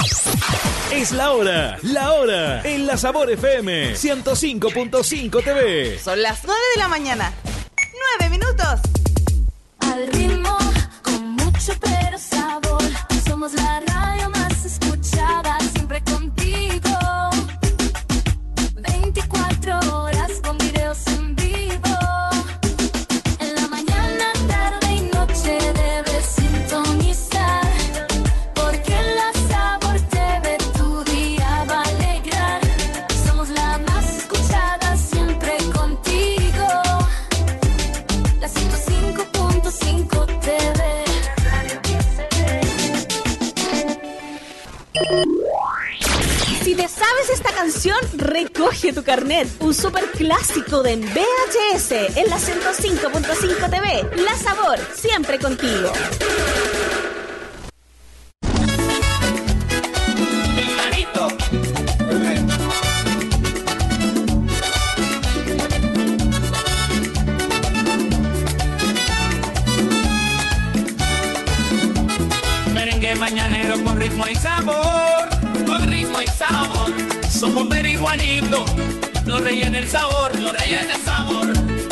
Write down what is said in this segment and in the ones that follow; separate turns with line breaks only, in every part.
Es la hora en La Sabor FM 105.5 TV.
Son las 9 de la mañana. 9 minutos.
Al ritmo, con mucho pero sabor. Somos la radio más escuchada, siempre contigo. 24 horas con videos en vivo. En la mañana, tarde y noche debes sintonizar. Porque la Sabor TV tu día va a alegrar. Somos la más escuchada, siempre contigo. La 105.5 TV.
Si te sabes esta canción, recoge tu carnet. Un super clásico de VHS en la 105.5 TV. La Sabor, siempre contigo.
Merengue mañanero con ritmo y sabor, con ritmo y sabor. Somos Peri y Juanito, los reyes del sabor, los reyes del sabor.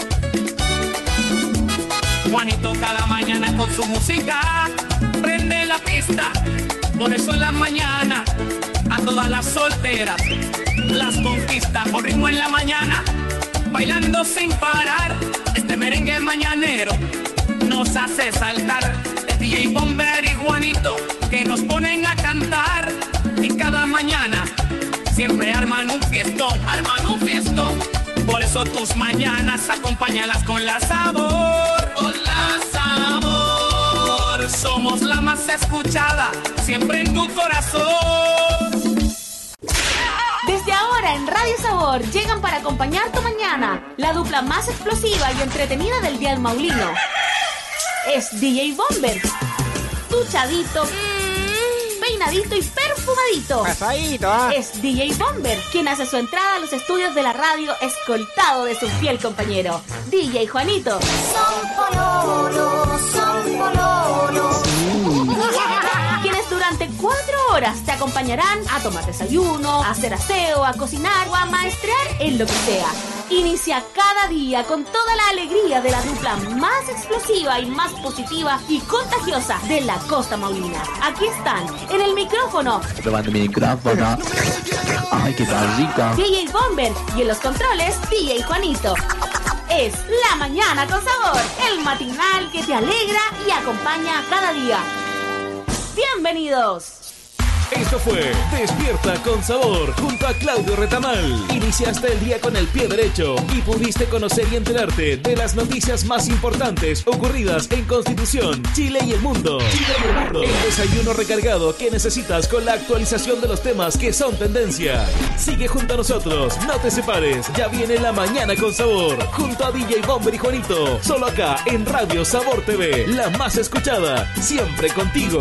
Juanito cada mañana con su música prende la pista. Por eso en la mañana a todas las solteras las conquista. Por ritmo en la mañana, bailando sin parar. Este merengue mañanero nos hace saltar. Es DJ Bomber y Juanito que nos ponen a cantar. Y cada mañana siempre arman un fiestón, arman un fiestón. Por eso tus mañanas acompáñalas con la sabor, con la sabor. Somos la más escuchada, siempre en tu corazón.
Desde ahora en Radio Sabor llegan para acompañar tu mañana la dupla más explosiva y entretenida del Día del Maulino. Es DJ Bomber, duchadito, peinadito y perfumadito.
Pasadito, ¿eh?
Es DJ Bomber, quien hace su entrada a los estudios de la radio escoltado de su fiel compañero, DJ Juanito.
Son pololos, son pololos.
Quienes durante 4 horas te acompañarán a tomar desayuno, a hacer aseo, a cocinar o a maestrear en lo que sea. Inicia cada día con toda la alegría de la dupla más explosiva y más positiva y contagiosa de la Costa Maulina. Aquí están, en el micrófono.
Probando mi micrófono. Ay, qué tal rica.
DJ Bomber y en los controles, DJ Juanito. Es La Mañana con Sabor, el matinal que te alegra y acompaña cada día. ¡Bienvenidos!
Esto fue Despierta con Sabor junto a Claudio Retamal. Iniciaste el día con el pie derecho y pudiste conocer y enterarte de las noticias más importantes ocurridas en Constitución, Chile y el mundo. El desayuno recargado que necesitas con la actualización de los temas que son tendencia. Sigue junto a nosotros, no te separes. Ya viene La Mañana con Sabor junto a DJ Bomber y Juanito. Solo acá en Radio Sabor TV, la más escuchada, siempre contigo.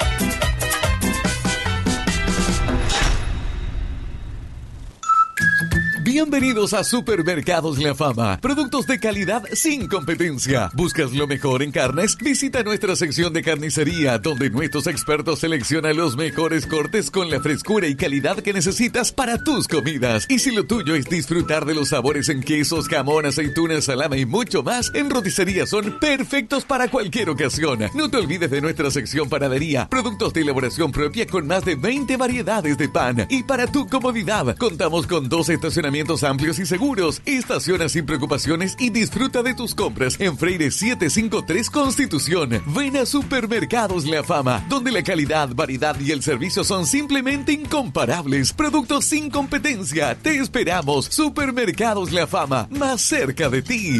Bienvenidos a Supermercados La Fama. Productos de calidad sin competencia. ¿Buscas lo mejor en carnes? Visita nuestra sección de carnicería, donde nuestros expertos seleccionan los mejores cortes con la frescura y calidad que necesitas para tus comidas. Y si lo tuyo es disfrutar de los sabores en quesos, jamón, aceituna, salame y mucho más, en roticería son perfectos para cualquier ocasión. No te olvides de nuestra sección panadería. Productos de elaboración propia con más de 20 variedades de pan. Y para tu comodidad, contamos con 2 estacionamientos amplios y seguros. Estaciona sin preocupaciones y disfruta de tus compras en Freire 753 Constitución. Ven a Supermercados La Fama, donde la calidad, variedad y el servicio son simplemente incomparables. Productos sin competencia. Te esperamos. Supermercados La Fama, más cerca de ti.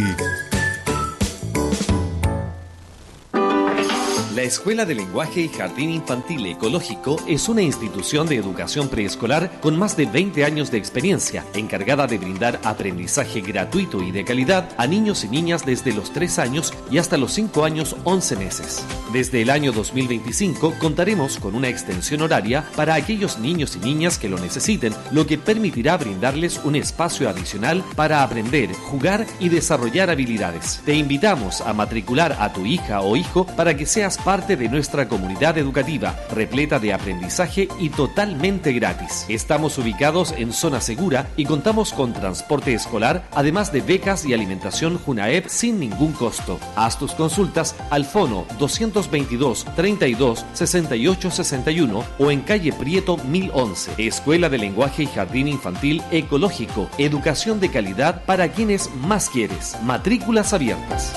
La Escuela de Lenguaje y Jardín Infantil Ecológico es una institución de educación preescolar con más de 20 años de experiencia, encargada de brindar aprendizaje gratuito y de calidad a niños y niñas desde los 3 años y hasta los 5 años 11 meses. Desde el año 2025 contaremos con una extensión horaria para aquellos niños y niñas que lo necesiten, lo que permitirá brindarles un espacio adicional para aprender, jugar y desarrollar habilidades. Te invitamos a matricular a tu hija o hijo para que seas parte parte de nuestra comunidad educativa, repleta de aprendizaje y totalmente gratis. Estamos ubicados en zona segura y contamos con transporte escolar, además de becas y alimentación Junaep sin ningún costo. Haz tus consultas al fono 222 32 68 61 o en calle Prieto 1011. Escuela de Lenguaje y Jardín Infantil Ecológico. Educación de calidad para quienes más quieres. Matrículas abiertas.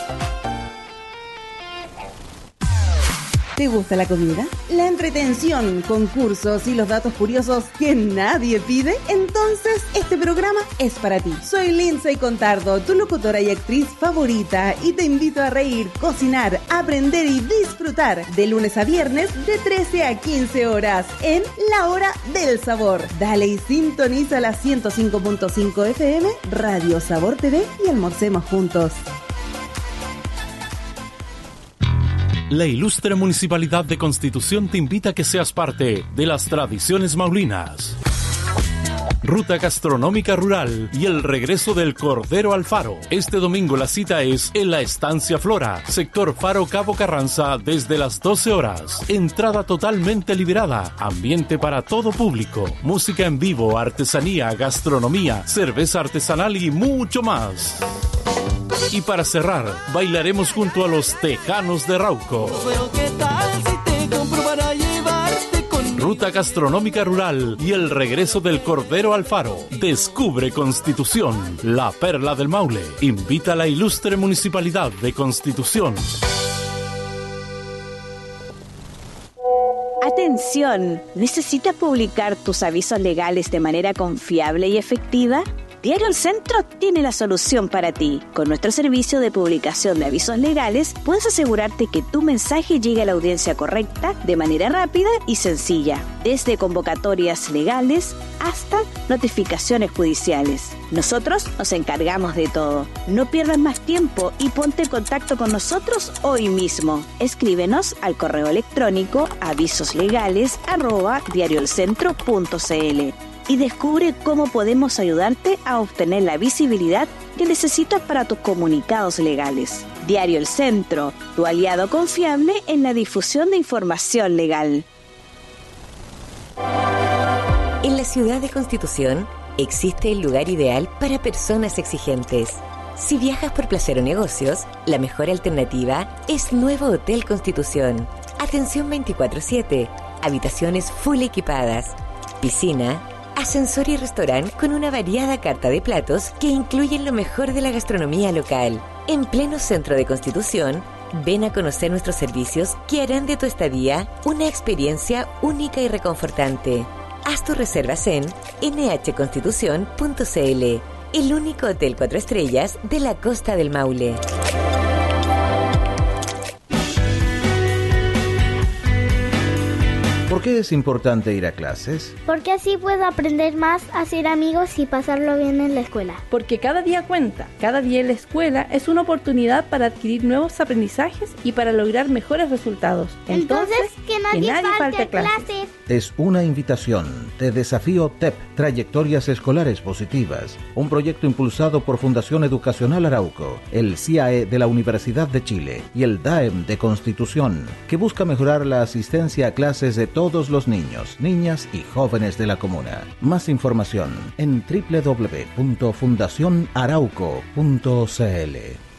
¿Te gusta la comida? ¿La entretención, concursos y los datos curiosos que nadie pide? Entonces, este programa es para ti. Soy Lindsay Contardo, tu locutora y actriz favorita, y te invito a reír, cocinar, aprender y disfrutar de lunes a viernes de 13 a 15 horas en La Hora del Sabor. Dale y sintoniza la 105.5 FM, Radio Sabor TV y almorcemos juntos.
La ilustre Municipalidad de Constitución te invita a que seas parte de las tradiciones maulinas. Ruta gastronómica rural y el regreso del Cordero al Faro. Este domingo la cita es en la Estancia Flora, sector Faro Cabo Carranza, desde las 12 horas. Entrada totalmente liberada, ambiente para todo público, música en vivo, artesanía, gastronomía, cerveza artesanal y mucho más. Y para cerrar, bailaremos junto a los Tejanos de Rauco. Ruta gastronómica rural y el regreso del Cordero al Faro. Descubre Constitución, la perla del Maule. Invita a la ilustre Municipalidad de Constitución.
Atención, ¿necesitas publicar tus avisos legales de manera confiable y efectiva? Diario El Centro tiene la solución para ti. Con nuestro servicio de publicación de avisos legales, puedes asegurarte que tu mensaje llegue a la audiencia correcta de manera rápida y sencilla, desde convocatorias legales hasta notificaciones judiciales. Nosotros nos encargamos de todo. No pierdas más tiempo y ponte en contacto con nosotros hoy mismo. Escríbenos al correo electrónico avisoslegales@diarioelcentro.cl y descubre cómo podemos ayudarte a obtener la visibilidad que necesitas para tus comunicados legales. Diario El Centro, tu aliado confiable en la difusión de información legal.
En la ciudad de Constitución existe el lugar ideal para personas exigentes. Si viajas por placer o negocios, la mejor alternativa es Nuevo Hotel Constitución. Atención 24/7, habitaciones full equipadas, piscina, ascensor y restaurante con una variada carta de platos que incluyen lo mejor de la gastronomía local. En pleno centro de Constitución, ven a conocer nuestros servicios que harán de tu estadía una experiencia única y reconfortante. Haz tus reservas en nhconstitucion.cl, el único hotel 4 estrellas de la Costa del Maule.
¿Por qué es importante ir a clases?
Porque así puedo aprender más, hacer amigos y pasarlo bien en la escuela.
Porque cada día cuenta. Cada día en la escuela es una oportunidad para adquirir nuevos aprendizajes y para lograr mejores resultados.
Entonces que nadie falte a clases.
Es una invitación de Desafío TEP, Trayectorias Escolares Positivas, un proyecto impulsado por Fundación Educacional Arauco, el CIAE de la Universidad de Chile y el DAEM de Constitución, que busca mejorar la asistencia a clases de todos los niños, niñas y jóvenes de la comuna. Más información en www.fundacionarauco.cl.